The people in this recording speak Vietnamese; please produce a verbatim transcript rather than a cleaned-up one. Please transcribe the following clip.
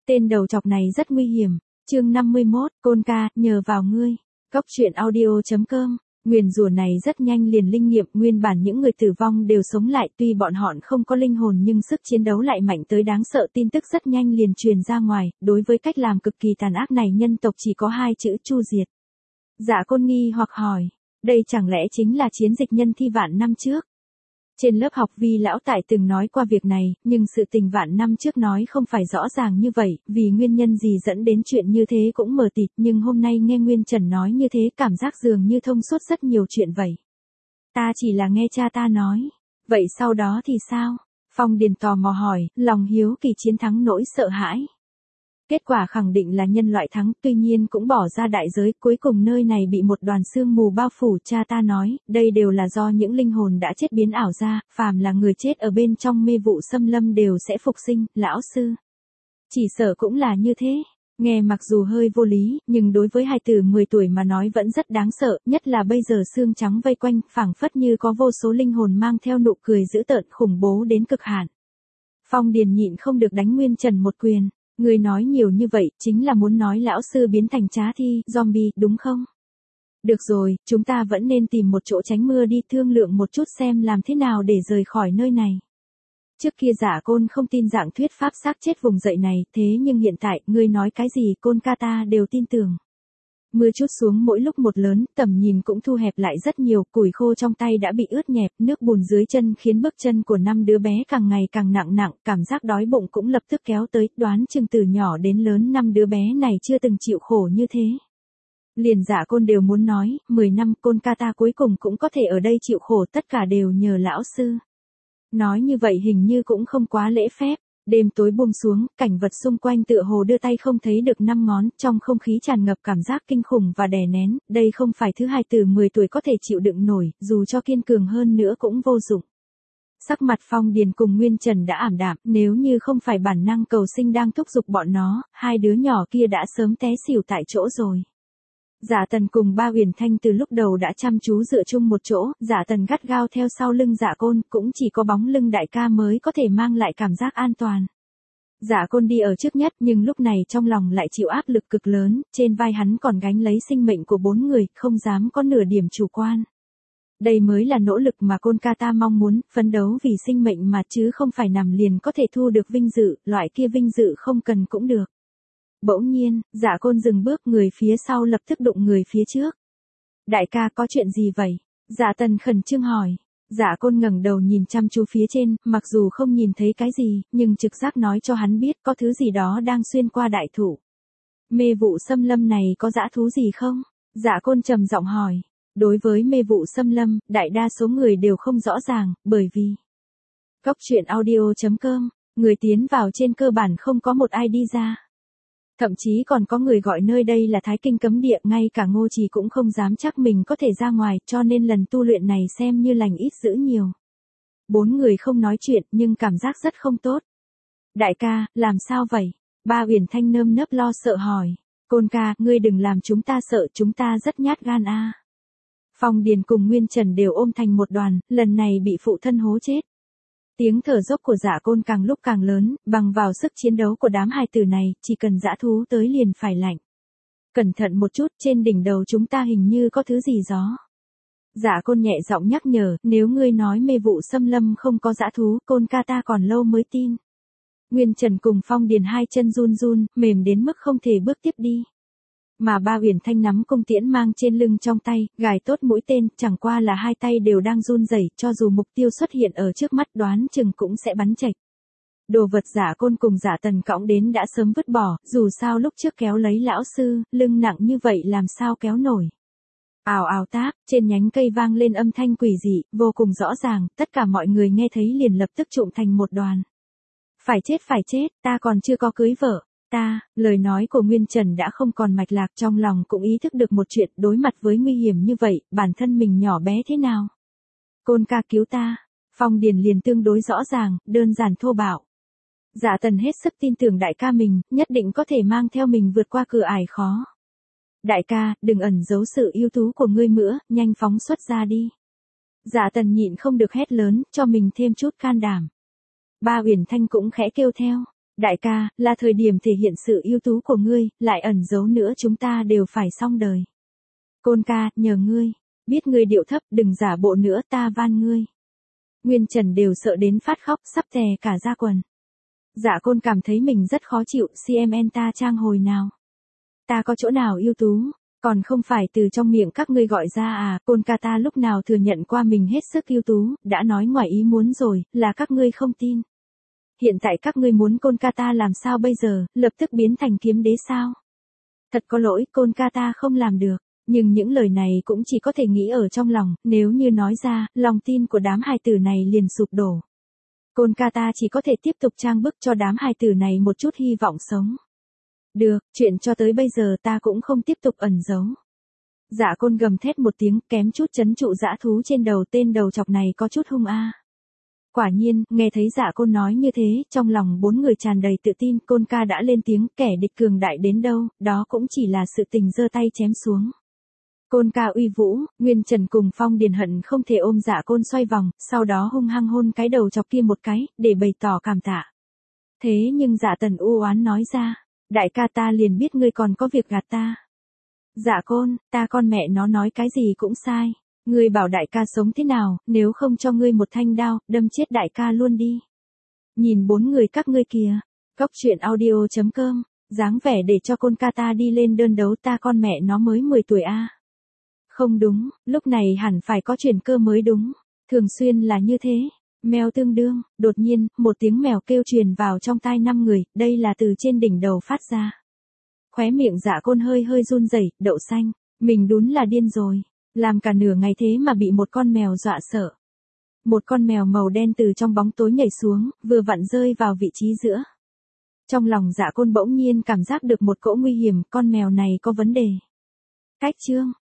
Tên đầu chọc này rất nguy hiểm. Chương năm mươi mốt, Côn ca, nhờ vào ngươi. Cóc truyện audio chấm com. Nguyền rủa này rất nhanh liền linh nghiệm, nguyên bản những người tử vong đều sống lại, tuy bọn họ không có linh hồn nhưng sức chiến đấu lại mạnh tới đáng sợ, tin tức rất nhanh liền truyền ra ngoài, đối với cách làm cực kỳ tàn ác này nhân tộc chỉ có hai chữ: chu diệt. Dạ Côn nghi hoặc hỏi, đây chẳng lẽ chính là chiến dịch nhân thi vạn năm trước? Trên lớp học Vi lão tại từng nói qua việc này, nhưng sự tình vạn năm trước nói không phải rõ ràng như vậy, vì nguyên nhân gì dẫn đến chuyện như thế cũng mờ tịt, nhưng hôm nay nghe Nguyên Trần nói như thế cảm giác dường như thông suốt rất nhiều chuyện vậy. Ta chỉ là nghe cha ta nói. Vậy sau đó thì sao? Phong Điền tò mò hỏi, lòng hiếu kỳ chiến thắng nỗi sợ hãi. Kết quả khẳng định là nhân loại thắng, tuy nhiên cũng bỏ ra đại giới, cuối cùng nơi này bị một đoàn sương mù bao phủ, cha ta nói, đây đều là do những linh hồn đã chết biến ảo ra, phàm là người chết ở bên trong mê vụ xâm lâm đều sẽ phục sinh, lão sư. Chỉ sợ cũng là như thế. Nghe mặc dù hơi vô lý, nhưng đối với hài tử mười tuổi mà nói vẫn rất đáng sợ, nhất là bây giờ xương trắng vây quanh, phảng phất như có vô số linh hồn mang theo nụ cười dữ tợn khủng bố đến cực hạn. Phong Điền nhịn không được đánh Nguyên Trần một quyền. Người nói nhiều như vậy, chính là muốn nói lão sư biến thành trá thi, zombie, đúng không? Được rồi, chúng ta vẫn nên tìm một chỗ tránh mưa đi, thương lượng một chút xem làm thế nào để rời khỏi nơi này. Trước kia Dạ Côn không tin dạng thuyết pháp xác chết vùng dậy này, thế nhưng hiện tại, ngươi nói cái gì Côn ca ta đều tin tưởng. Mưa chút xuống mỗi lúc một lớn, tầm nhìn cũng thu hẹp lại rất nhiều, củi khô trong tay đã bị ướt nhẹp, nước bùn dưới chân khiến bước chân của năm đứa bé càng ngày càng nặng nặng, cảm giác đói bụng cũng lập tức kéo tới, đoán chừng từ nhỏ đến lớn năm đứa bé này chưa từng chịu khổ như thế. Liền Dạ Côn đều muốn nói, mười năm Côn ca ta cuối cùng cũng có thể ở đây chịu khổ, tất cả đều nhờ lão sư. Nói như vậy hình như cũng không quá lễ phép. Đêm tối buông xuống, cảnh vật xung quanh tựa hồ đưa tay không thấy được năm ngón, trong không khí tràn ngập cảm giác kinh khủng và đè nén, đây không phải thứ hai từ mười tuổi có thể chịu đựng nổi, dù cho kiên cường hơn nữa cũng vô dụng. Sắc mặt Phong Điền cùng Nguyên Trần đã ảm đạm, nếu như không phải bản năng cầu sinh đang thúc giục bọn nó, hai đứa nhỏ kia đã sớm té xỉu tại chỗ rồi. Dạ Tần cùng Ba Huyền Thanh từ lúc đầu đã chăm chú dựa chung một chỗ, Dạ Tần gắt gao theo sau lưng Dạ Côn, cũng chỉ có bóng lưng đại ca mới có thể mang lại cảm giác an toàn. Dạ Côn đi ở trước nhất nhưng lúc này trong lòng lại chịu áp lực cực lớn, trên vai hắn còn gánh lấy sinh mệnh của bốn người, không dám có nửa điểm chủ quan. Đây mới là nỗ lực mà Côn ca ta mong muốn, phấn đấu vì sinh mệnh mà chứ không phải nằm liền có thể thu được vinh dự, loại kia vinh dự không cần cũng được. Bỗng nhiên, Dạ Côn dừng bước, người phía sau lập tức đụng người phía trước. Đại ca có chuyện gì vậy? Dạ Tần khẩn trương hỏi. Dạ Côn ngẩng đầu nhìn chăm chú phía trên, mặc dù không nhìn thấy cái gì, nhưng trực giác nói cho hắn biết có thứ gì đó đang xuyên qua đại thụ. Mê vụ xâm lâm này có dã thú gì không? Dạ Côn trầm giọng hỏi. Đối với mê vụ xâm lâm, đại đa số người đều không rõ ràng, bởi vì Cóc truyện audio chấm com, người tiến vào trên cơ bản không có một ai đi ra. Thậm chí còn có người gọi nơi đây là Thái Kinh cấm địa, ngay cả Ngô Trì cũng không dám chắc mình có thể ra ngoài, cho nên lần tu luyện này xem như lành ít dữ nhiều. Bốn người không nói chuyện nhưng cảm giác rất không tốt. Đại ca, làm sao vậy? Ba Huyền Thanh nơm nớp lo sợ hỏi. Côn ca, ngươi đừng làm chúng ta sợ, chúng ta rất nhát gan a. À. Phong Điền cùng Nguyên Trần đều ôm thành một đoàn, lần này bị phụ thân hố chết. Tiếng thở dốc của Dạ Côn càng lúc càng lớn, bằng vào sức chiến đấu của đám hài tử này, chỉ cần dã thú tới liền phải lạnh. Cẩn thận một chút, trên đỉnh đầu chúng ta hình như có thứ gì gió. Dạ Côn nhẹ giọng nhắc nhở, nếu ngươi nói mê vụ xâm lâm không có dã thú, Côn ca ta còn lâu mới tin. Nguyên Trần cùng Phong Điền hai chân run run, mềm đến mức không thể bước tiếp đi. Mà Ba Huyền Thanh nắm cung tiễn mang trên lưng trong tay, gài tốt mũi tên, chẳng qua là hai tay đều đang run rẩy, cho dù mục tiêu xuất hiện ở trước mắt đoán chừng cũng sẽ bắn chệch. Đồ vật Dạ Côn cùng Dạ Tần cõng đến đã sớm vứt bỏ, dù sao lúc trước kéo lấy lão sư, lưng nặng như vậy làm sao kéo nổi. Ào ào táp, trên nhánh cây vang lên âm thanh quỷ dị, vô cùng rõ ràng, tất cả mọi người nghe thấy liền lập tức trụm thành một đoàn. Phải chết phải chết, ta còn chưa có cưới vợ. Ta, lời nói của Nguyên Trần đã không còn mạch lạc, trong lòng cũng ý thức được một chuyện, đối mặt với nguy hiểm như vậy, bản thân mình nhỏ bé thế nào. Côn ca cứu ta. Phong Điền liền tương đối rõ ràng, đơn giản thô bạo. Dạ Tần hết sức tin tưởng đại ca mình, nhất định có thể mang theo mình vượt qua cửa ải khó. Đại ca, đừng ẩn giấu sự ưu tú của ngươi nữa, nhanh phóng xuất ra đi. Dạ Tần nhịn không được hét lớn, cho mình thêm chút can đảm. Ba Huyền Thanh cũng khẽ kêu theo. Đại ca, là thời điểm thể hiện sự ưu tú của ngươi, lại ẩn giấu nữa chúng ta đều phải xong đời. Côn ca, nhờ ngươi. Biết ngươi điệu thấp, đừng giả bộ nữa, ta van ngươi. Nguyên Trần đều sợ đến phát khóc, sắp tè cả da quần. Dạ Côn cảm thấy mình rất khó chịu, xê em en ta trang hồi nào. Ta có chỗ nào ưu tú, còn không phải từ trong miệng các ngươi gọi ra à, Côn ca ta lúc nào thừa nhận qua mình hết sức ưu tú, đã nói ngoài ý muốn rồi, là các ngươi không tin. Hiện tại các ngươi muốn Côn ca ta làm sao bây giờ, lập tức biến thành kiếm đế sao? Thật có lỗi, Côn ca ta không làm được. Nhưng những lời này cũng chỉ có thể nghĩ ở trong lòng, nếu như nói ra, lòng tin của đám hài tử này liền sụp đổ. Côn ca ta chỉ có thể tiếp tục trang bức cho đám hài tử này một chút hy vọng sống. Được, chuyện cho tới bây giờ ta cũng không tiếp tục ẩn giấu. Dạ Côn gầm thét một tiếng, kém chút trấn trụ dã thú trên đầu, tên đầu chọc này có chút hung a. Quả nhiên, nghe thấy Dạ Côn nói như thế, trong lòng bốn người tràn đầy tự tin, Côn ca đã lên tiếng, kẻ địch cường đại đến đâu, đó cũng chỉ là sự tình giơ tay chém xuống. Côn ca uy vũ, Nguyên Trần cùng Phong Điền hận không thể ôm Dạ Côn xoay vòng, sau đó hung hăng hôn cái đầu chọc kia một cái, để bày tỏ cảm tạ. Thế nhưng Dạ Tần u oán nói ra, đại ca ta liền biết ngươi còn có việc gạt ta. Dạ Côn, ta con mẹ nó nói cái gì cũng sai, ngươi bảo đại ca sống thế nào, nếu không cho ngươi một thanh đao, đâm chết đại ca luôn đi. Nhìn bốn người các ngươi kìa, góc truyện audio chấm com, dáng vẻ để cho Côn ca ta đi lên đơn đấu, ta con mẹ nó mới mười tuổi a. Không đúng, lúc này hẳn phải có chuyển cơ mới đúng, thường xuyên là như thế. Mèo tương đương, đột nhiên, một tiếng mèo kêu truyền vào trong tai năm người, đây là từ trên đỉnh đầu phát ra. Khóe miệng Dạ Côn hơi hơi run rẩy, đậu xanh, mình đúng là điên rồi, làm cả nửa ngày thế mà bị một con mèo dọa sợ. Một con mèo màu đen từ trong bóng tối nhảy xuống, vừa vặn rơi vào vị trí giữa. Trong lòng Dạ Côn bỗng nhiên cảm giác được một cỗ nguy hiểm, con mèo này có vấn đề. Cách chương